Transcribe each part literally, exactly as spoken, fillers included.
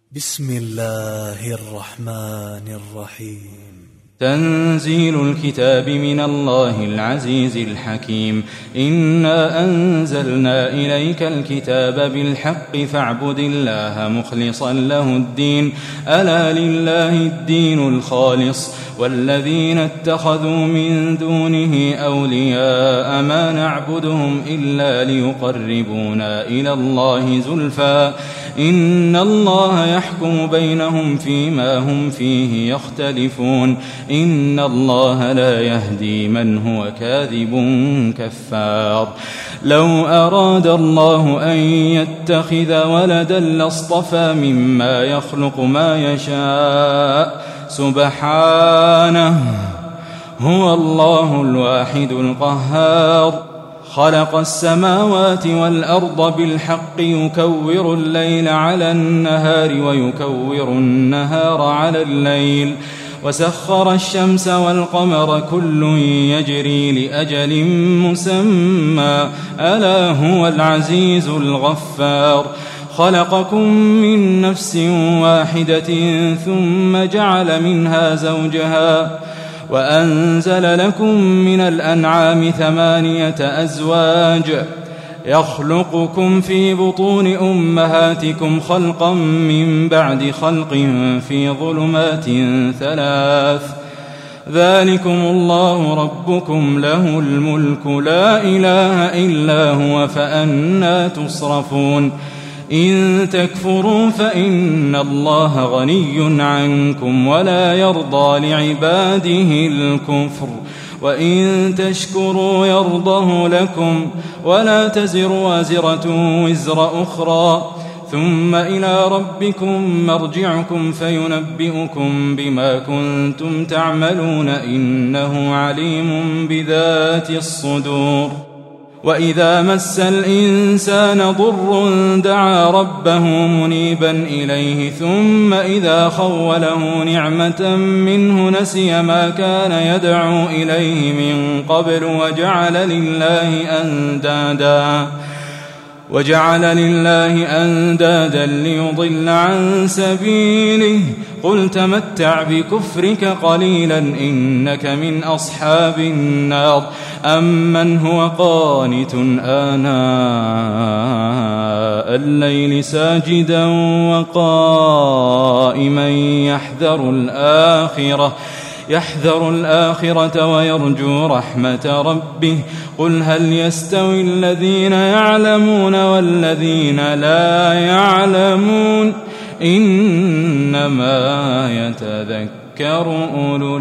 بسم الله الرحمن الرحيم. تنزيل الكتاب من الله العزيز الحكيم. إنا أنزلنا إليك الكتاب بالحق فاعبد الله مخلصا له الدين، ألا لله الدين الخالص، والذين اتخذوا من دونه أولياء ما نعبدهم إلا ليقربونا إلى الله زلفى إن الله يحكم بينهم فيما هم فيه يختلفون، إن الله لا يهدي من هو كاذب كفار. لو أراد الله أن يتخذ ولدا لاصطفى مما يخلق ما يشاء، سبحانه، هو الله الواحد القهار. خلق السماوات والأرض بالحق يكور الليل على النهار ويكور النهار على الليل، وسخر الشمس والقمر كل يجري لأجل مسمى، ألا هو العزيز الغفار. خلقكم من نفس واحدة ثم جعل منها زوجها وأنزل لكم من الأنعام ثمانية أزواج يخلقكم في بطون أمهاتكم خلقا من بعد خلق في ظلمات ثلاث، ذلكم الله ربكم له الملك لا إله إلا هو فأنى تصرفون. إن تكفروا فإن الله غني عنكم ولا يرضى لعباده الكفر، وإن تشكروا يرضه لكم، ولا تزر وازرة وزر أخرى، ثم إلى ربكم مرجعكم فينبئكم بما كنتم تعملون، إنه عليم بذات الصدور. وإذا مس الإنسان ضر دعا ربه منيبا إليه، ثم إذا خوله نعمة منه نسي ما كان يدعو إليه من قبل وجعل لله أندادا وجعل لله أندادا ليضل عن سبيله. قل تمتع بكفرك قليلا إنك من أصحاب النار. أمن هو قانت آناء الليل ساجدا وقائما يحذر الآخرة يحذر الآخرة ويرجو رحمة ربه. قل هل يستوي الذين يعلمون والذين لا يعلمون، إنما يتذكر أولو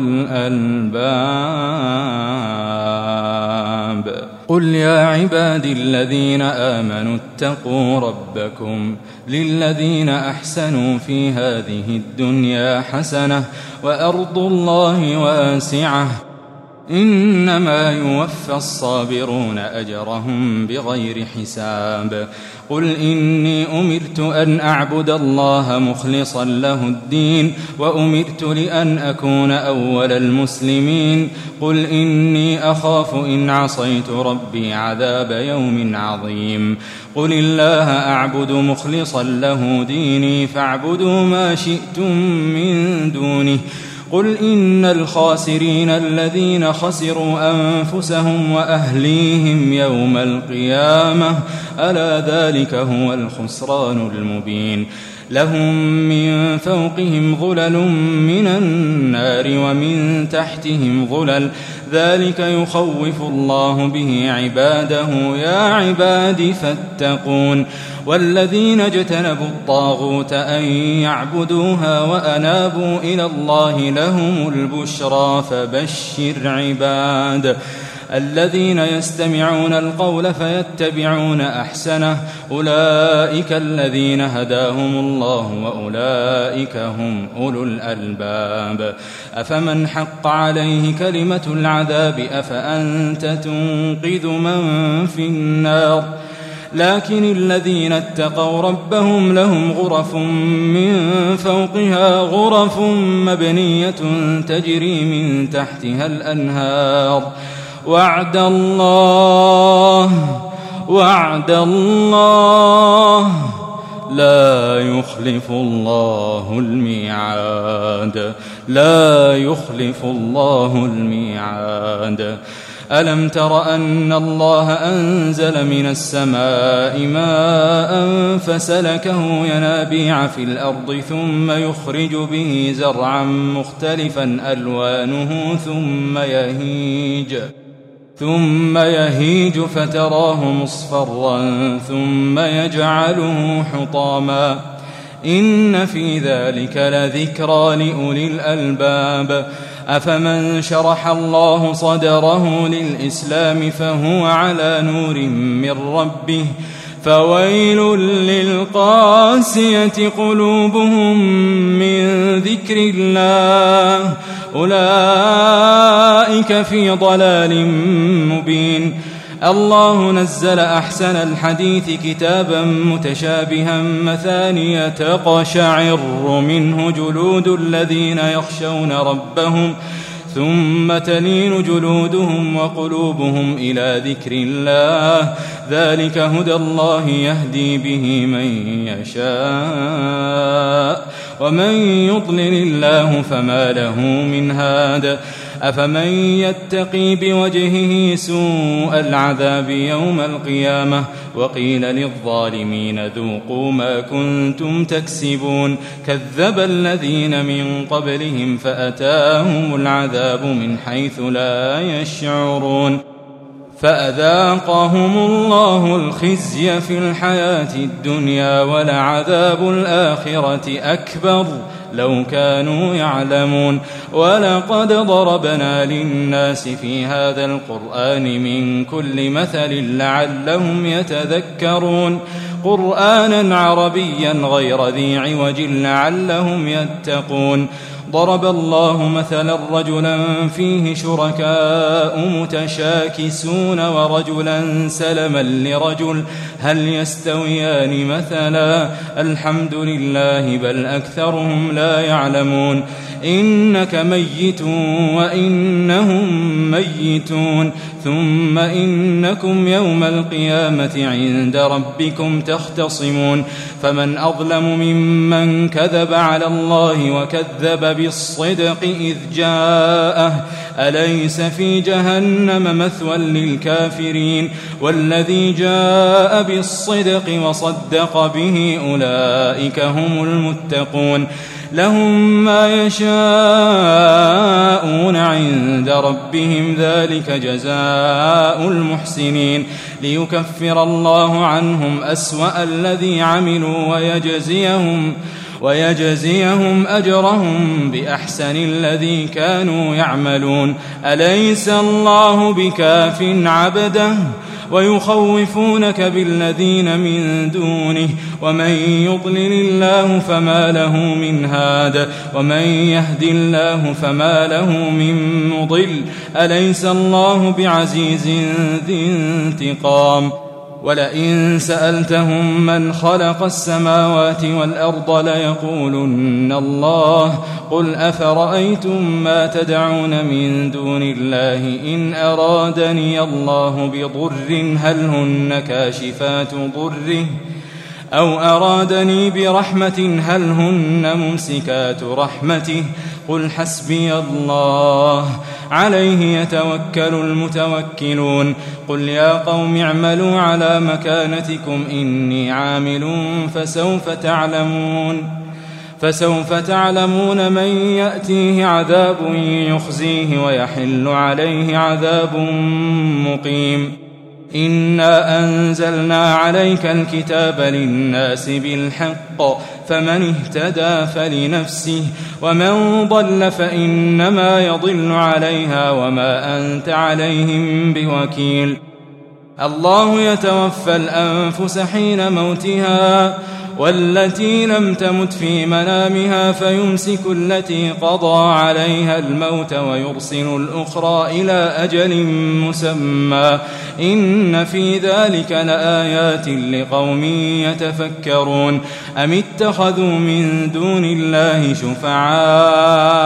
الألباب. قل يا عبادي الذين آمنوا اتقوا ربكم، للذين أحسنوا في هذه الدنيا حسنة وأرض الله واسعة، إنما يوفى الصابرون أجرهم بغير حساب. قل إني أمرت أن أعبد الله مخلصا له الدين، وأمرت لأن أكون أول المسلمين. قل إني أخاف إن عصيت ربي عذاب يوم عظيم. قل الله أعبد مخلصا له ديني فاعبدوا ما شئتم من دونه. قل إن الخاسرين الذين خسروا أنفسهم وأهليهم يوم القيامة، ألا ذلك هو الخسران المبين. لهم من فوقهم ظلل من النار ومن تحتهم ظلل، ذلك يخوف الله به عباده، يا عباد فاتقون. والذين اجتنبوا الطاغوت أن يعبدوها وأنابوا إلى الله لهم البشرى، فبشر عباد الذين يستمعون القول فيتبعون أحسنه، أولئك الذين هداهم الله وأولئك هم أولو الألباب. أفمن حق عليه كلمة العذاب أفأنت تنقذ من في النار؟ لكن الذين اتقوا ربهم لهم غرف من فوقها غرف مبنية تجري من تحتها الأنهار. وعد الله وعد الله لا يخلف الله الميعاد لا يخلف الله الميعاد. ألم تر أن الله أنزل من السماء ماء فسلكه ينابيع في الأرض ثم يخرج به زرعا مختلفا ألوانه ثم يهيج ثم يهيج فتراه مصفرا ثم يجعله حطاما إن في ذلك لذكرى لأولي الألباب. أفمن شرح الله صدره للإسلام فهو على نور من ربه فويل للقاسية قلوبهم من ذكر الله أولئك في ضلال مبين. الله نزل أحسن الحديث كتابا متشابها مثانية تقشعر منه جلود الذين يخشون ربهم ثم تلين جلودهم وقلوبهم إلى ذكر الله ذلك هدى الله يهدي به من يشاء ومن يضلل الله فما له من هاد. أفمن يتقي بوجهه سوء العذاب يوم القيامة وقيل للظالمين ذوقوا ما كنتم تكسبون كذب الذين من قبلهم فأتاهم العذاب من حيث لا يشعرون فأذاقهم الله الخزي في الحياة الدنيا ولعذاب الآخرة أكبر لو كانوا يعلمون. ولقد ضربنا للناس في هذا القرآن من كل مثل لعلهم يتذكرون قرآنا عربيا غير ذي عوج لعلهم يتقون. ضرب الله مثلا رجلا فيه شركاء متشاكسون ورجلا سلما لرجل هل يستويان مثلا الحمد لله بل أكثرهم لا يعلمون. إنك ميت وإنهم ميتون ثم إنكم يوم القيامة عند ربكم تختصمون. فمن أظلم ممن كذب على الله وكذب بالصدق إذ جاءه أليس في جهنم مثوى للكافرين والذي جاء بالصدق وصدق به أولئك هم المتقون. لهم ما يشاءون عند ربهم ذلك جزاء المحسنين ليكفر الله عنهم أسوأ الذي عملوا ويجزيهم ويجزيهم أجرهم بأحسن الذي كانوا يعملون. أليس الله بكاف عبده ويخوفونك بالذين من دونه ومن يضلل الله فما له من هاد ومن يهد الله فما له من مضل. أليس الله بعزيز ذي انتقام. ولئن سألتهم من خلق السماوات والأرض ليقولن الله قل أفرأيتم ما تدعون من دون الله إن أرادني الله بضر هل هن كاشفات ضره أو أرادني برحمة هل هن ممسكات رحمته قل حسبي الله عليه يتوكل المتوكلون. قل يا قوم اعملوا على مكانتكم إني عامل فسوف تعلمون فسوف تعلمون من يأتيه عذاب يخزيه ويحل عليه عذاب مقيم. إنا أنزلنا عليك الكتاب للناس بالحق فمن اهتدى فلنفسه ومن ضل فإنما يضل عليها وما أنت عليهم بوكيل. الله يتوفى الأنفس حين موتها والتي لم تمت في منامها فيمسك التي قضى عليها الموت ويرسل الأخرى إلى أجل مسمى إن في ذلك لآيات لقوم يتفكرون. أم اتخذوا من دون الله شفعاء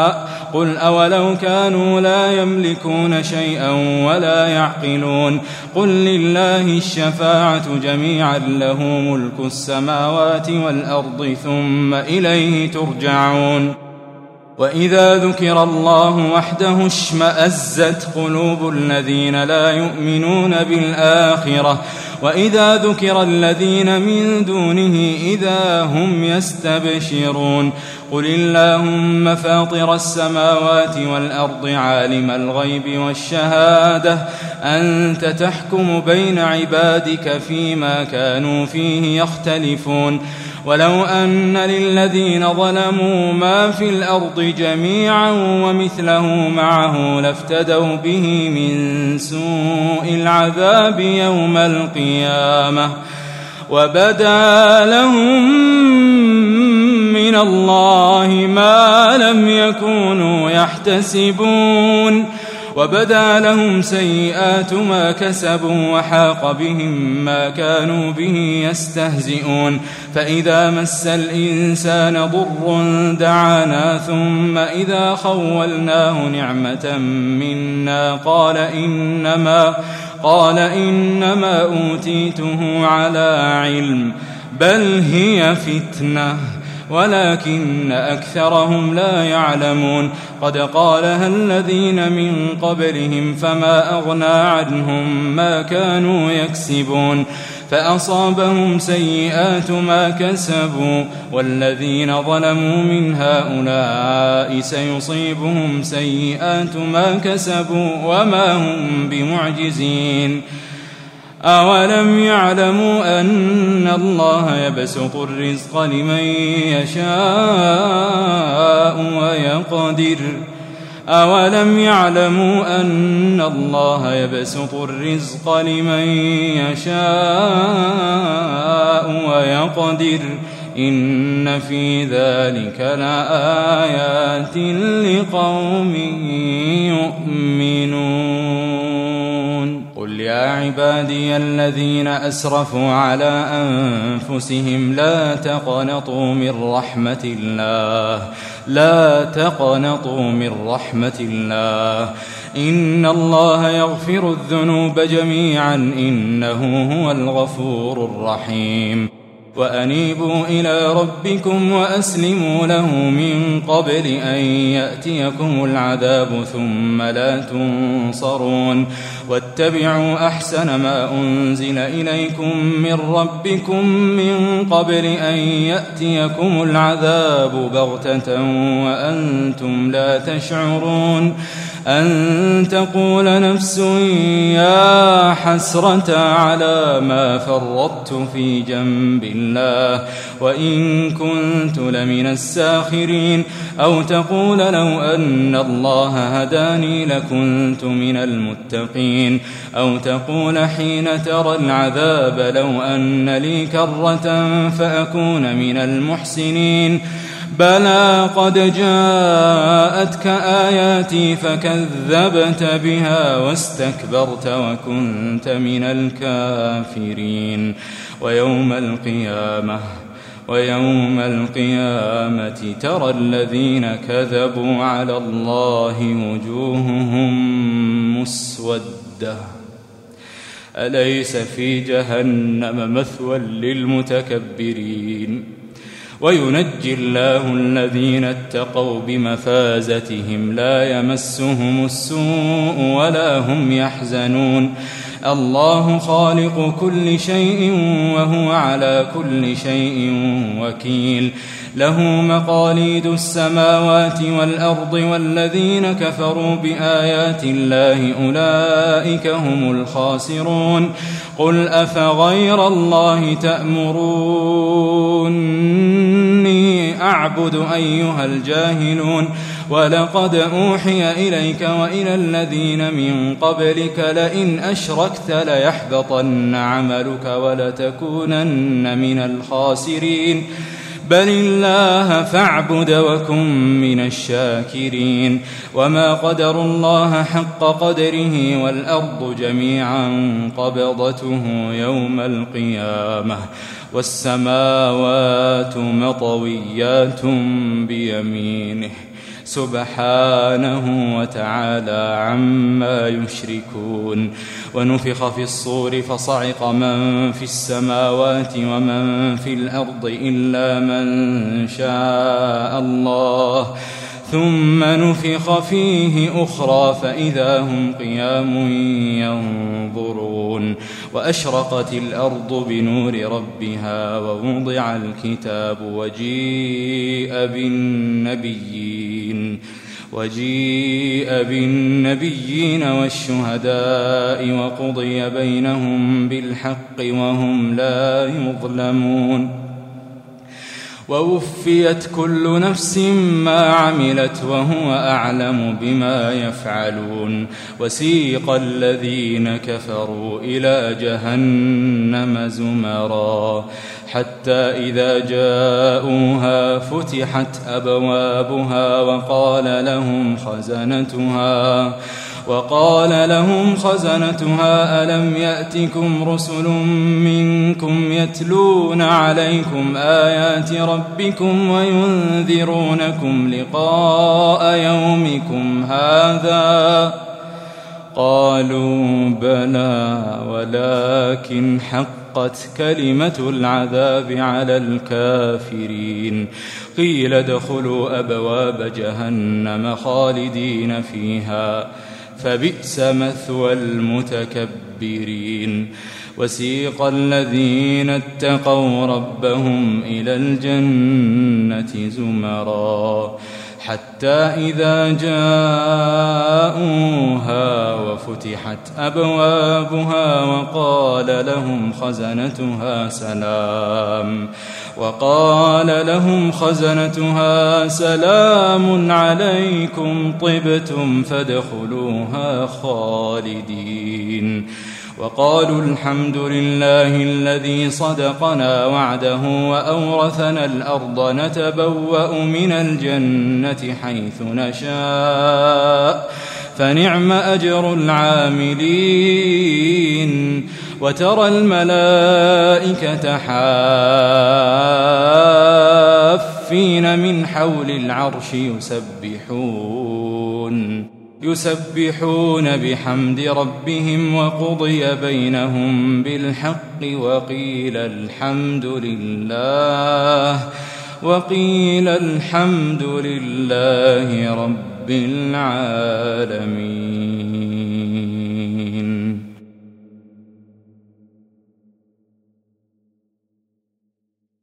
قل أولو كانوا لا يملكون شيئا ولا يعقلون قل لله الشفاعة جميعا له ملك السماوات والأرض ثم إليه ترجعون وإذا ذكر الله وحده اشمأزت قلوب الذين لا يؤمنون بالآخرة وإذا ذكر الذين من دونه إذا هم يستبشرون قل اللهم فاطر السماوات والأرض عالم الغيب والشهادة أنت تحكم بين عبادك فيما كانوا فيه يختلفون ولو أن للذين ظلموا ما في الأرض جميعا ومثله معه لافتدوا به من سوء العذاب يوم القيامة وبدا لهم من الله ما لم يكونوا يحتسبون وبدا لهم سيئات ما كسبوا وحاق بهم ما كانوا به يستهزئون فإذا مس الإنسان ضر دعانا ثم إذا خولناه نعمة منا قال إنما قال إنما أوتيته على علم بل هي فتنة ولكن أكثرهم لا يعلمون قد قالها الذين من قبلهم فما أغنى عنهم ما كانوا يكسبون فأصابهم سيئات ما كسبوا والذين ظلموا من هؤلاء سيصيبهم سيئات ما كسبوا وما هم بمعجزين أولم يعلموا أن الله يبسط الرزق لمن يشاء ويقدر أولم يعلموا أن الله يبسط الرزق لمن يشاء ويقدر إن في ذلك لآيات لقوم يؤمنون قل يا عبادي الذين أسرفوا على أنفسهم لا تقنطوا من رحمة الله لا تقنطوا من رحمة الله إن الله يغفر الذنوب جميعا إنه هو الغفور الرحيم وأنيبوا إلى ربكم وأسلموا له من قبل أن يأتيكم العذاب ثم لا تنصرون واتبعوا أحسن ما أنزل إليكم من ربكم من قبل أن يأتيكم العذاب بغتة وأنتم لا تشعرون أن تقول نفس يا حسرة على ما فرطت في جنب الله وإن كنت لمن الساخرين أو تقول لو أن الله هداني لكنت من المتقين أو تقول حين ترى العذاب لو أن لي كرة فأكون من المحسنين بلى قد جاءتك آياتي فكذبت بها واستكبرت وكنت من الكافرين ويوم القيامة ويوم القيامة ترى الذين كذبوا على الله وجوههم مسودة أليس في جهنم مثوى للمتكبرين وينجي الله الذين اتقوا بمفازتهم لا يمسهم السوء ولا هم يحزنون الله خالق كل شيء وهو على كل شيء وكيل له مقاليد السماوات والأرض والذين كفروا بآيات الله أولئك هم الخاسرون قل أفغير الله تأمروني أعبد أيها الجاهلون ولقد أوحي إليك وإلى الذين من قبلك لئن أشركت ليحبطن عملك ولتكونن من الخاسرين بل الله فاعبد وكن من الشاكرين وما قدروا الله حق قدره والأرض جميعا قبضته يوم القيامة والسماوات مطويات بيمينه سبحانه وتعالى عما يشركون. ونفخ في الصور فصعق من في السماوات ومن في الأرض إلا من شاء الله ثم نفخ فيه أخرى فإذا هم قيام ينظرون. وأشرقت الأرض بنور ربها ووضع الكتاب وجيء بالنبيين وجيء بالنبيين والشهداء وقضي بينهم بالحق وهم لا يظلمون. ووفيت كل نفس ما عملت وهو أعلم بما يفعلون. وسيق الذين كفروا إلى جهنم زمرا حتى إذا جاءوها فتحت أبوابها وقال لهم خزنتها وقال لهم خزنتها ألم يأتكم رسل منكم يتلون عليكم آيات ربكم وينذرونكم لقاء يومكم هذا قالوا بلى ولكن حقت كلمة العذاب على الكافرين. قيل ادخلوا أبواب جهنم خالدين فيها فبئس مثوى المتكبرين. وسيق الذين اتقوا ربهم إلى الجنة زمرا حتى إذا جاءوها وفتحت أبوابها وقال لهم خزنتها سلام وقال لهم خزنتها سلام عليكم طبتم فادخلوها خالدين. وقالوا الحمد لله الذي صدقنا وعده وأورثنا الأرض نتبوأ من الجنة حيث نشاء فنعم أجر العاملين. وترى الملائكة حافين من حول العرش يسبحون يسبحون بحمد ربهم وقضي بينهم بالحق وقيل الحمد لله وقيل الحمد لله رب العالمين.